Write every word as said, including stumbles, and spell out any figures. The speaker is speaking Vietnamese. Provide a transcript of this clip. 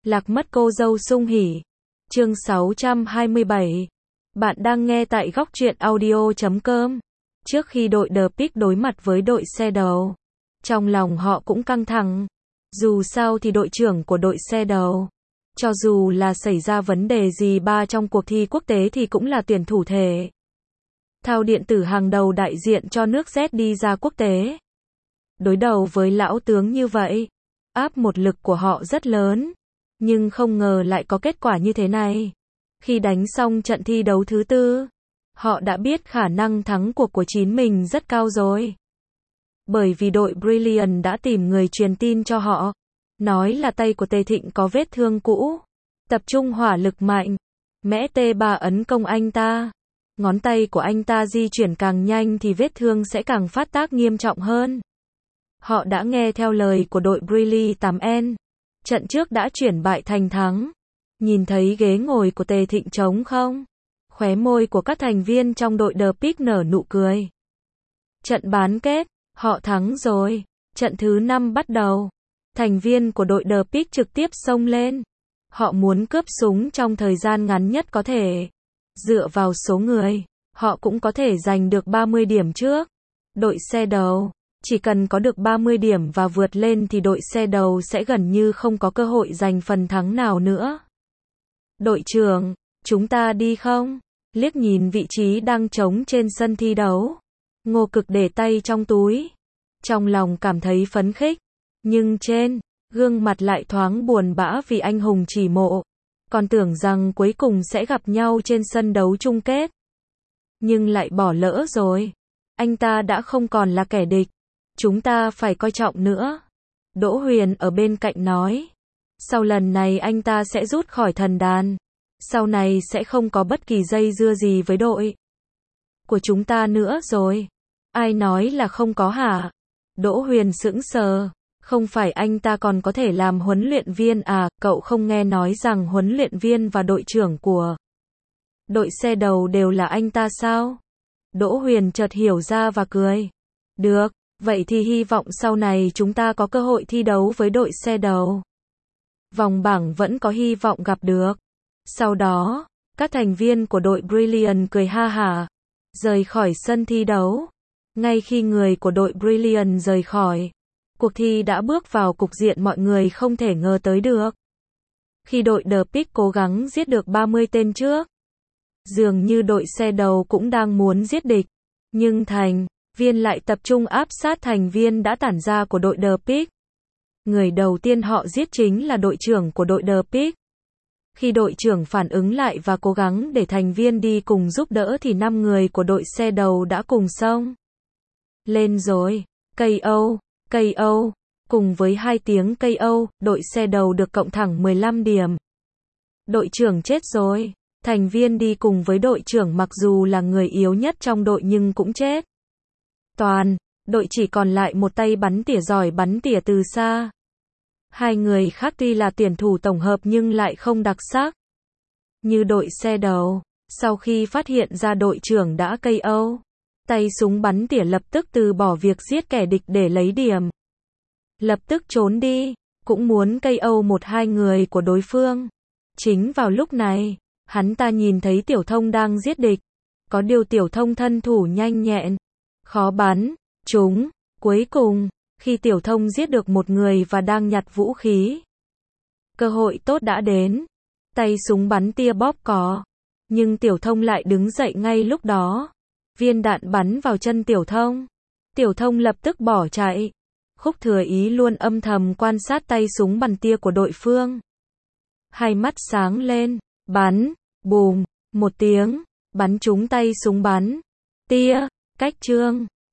Lạc mất cô dâu sung hỉ. Chương sáu trăm hai mươi bảy. Bạn đang nghe tại góc truyện audio chấm com. Trước khi đội The Pick đối mặt với đội xe đầu, trong lòng họ cũng căng thẳng. Dù sao thì đội trưởng của đội xe đầu, cho dù là xảy ra vấn đề gì ba trong cuộc thi quốc tế thì cũng là tuyển thủ thể thao điện tử hàng đầu đại diện cho nước Z đi ra quốc tế. Đối đầu với lão tướng như vậy, áp một lực của họ rất lớn, nhưng không ngờ lại có kết quả như thế này. Khi đánh xong trận thi đấu thứ tư, họ đã biết khả năng thắng cuộc của chính mình rất cao rồi. Bởi vì đội Brilliant đã tìm người truyền tin cho họ, nói là tay của Tề Thịnh có vết thương cũ, tập trung hỏa lực mạnh, mẽ T ba ấn công anh ta. Ngón tay của anh ta di chuyển càng nhanh thì vết thương sẽ càng phát tác nghiêm trọng hơn. Họ đã nghe theo lời của đội Brilliant tám N. Trận trước đã chuyển bại thành thắng. Nhìn thấy ghế ngồi của Tề Thịnh trống không? Khóe môi của các thành viên trong đội The Pick nở nụ cười. Trận bán kết, họ thắng rồi. Trận thứ năm bắt đầu. Thành viên của đội The Pick trực tiếp xông lên. Họ muốn cướp súng trong thời gian ngắn nhất có thể. Dựa vào số người, họ cũng có thể giành được ba mươi điểm trước. Đội xe đầu, chỉ cần có được ba mươi điểm và vượt lên thì đội xe đầu sẽ gần như không có cơ hội giành phần thắng nào nữa. Đội trưởng, chúng ta đi không? Liếc nhìn vị trí đang trống trên sân thi đấu. Ngô Cực để tay trong túi. Trong lòng cảm thấy phấn khích. Nhưng trên gương mặt lại thoáng buồn bã vì anh hùng chỉ mộ. Còn tưởng rằng cuối cùng sẽ gặp nhau trên sân đấu chung kết. Nhưng lại bỏ lỡ rồi. Anh ta đã không còn là kẻ địch. Chúng ta phải coi trọng nữa. Đỗ Huyền ở bên cạnh nói. Sau lần này anh ta sẽ rút khỏi thần đàn. Sau này sẽ không có bất kỳ dây dưa gì với đội của chúng ta nữa rồi. Ai nói là không có hả? Đỗ Huyền sững sờ. Không phải anh ta còn có thể làm huấn luyện viên à? Cậu không nghe nói rằng huấn luyện viên và đội trưởng của đội xe đầu đều là anh ta sao? Đỗ Huyền chợt hiểu ra và cười. Được, vậy thì hy vọng sau này chúng ta có cơ hội thi đấu với đội xe đầu. Vòng bảng vẫn có hy vọng gặp được. Sau đó, các thành viên của đội Brilliant cười ha hả, rời khỏi sân thi đấu. Ngay khi người của đội Brilliant rời khỏi, cuộc thi đã bước vào cục diện mọi người không thể ngờ tới được. Khi đội The Pick cố gắng giết được ba mươi tên trước, dường như đội xe đầu cũng đang muốn giết địch, nhưng thành viên lại tập trung áp sát thành viên đã tản ra của đội The Pick. Người đầu tiên họ giết chính là đội trưởng của đội The Pick. Khi đội trưởng phản ứng lại và cố gắng để thành viên đi cùng giúp đỡ thì năm người của đội xe đầu đã cùng xông lên rồi. ca o, ca o, cùng với hai tiếng ca o, đội xe đầu được cộng thẳng mười lăm điểm. Đội trưởng chết rồi. Thành viên đi cùng với đội trưởng mặc dù là người yếu nhất trong đội nhưng cũng chết. Toàn, đội chỉ còn lại một tay bắn tỉa giỏi bắn tỉa từ xa. Hai người khác tuy là tuyển thủ tổng hợp nhưng lại không đặc sắc như đội xe đầu. Sau khi phát hiện ra đội trưởng đã ca o, tay súng bắn tỉa lập tức từ bỏ việc giết kẻ địch để lấy điểm. Lập tức trốn đi, cũng muốn ca o một hai người của đối phương. Chính vào lúc này, hắn ta nhìn thấy Tiểu Thông đang giết địch. Có điều Tiểu Thông thân thủ nhanh nhẹn, khó bắn trúng. Cuối cùng, khi Tiểu Thông giết được một người và đang nhặt vũ khí, cơ hội tốt đã đến. Tay súng bắn tia bóp cò, nhưng Tiểu Thông lại đứng dậy ngay lúc đó. Viên đạn bắn vào chân Tiểu Thông. Tiểu Thông lập tức bỏ chạy. Khúc Thừa Ý luôn âm thầm quan sát tay súng bắn tia của đội phương. Hai mắt sáng lên, bắn, bùm, một tiếng, bắn trúng tay súng bắn tia. Cách Trương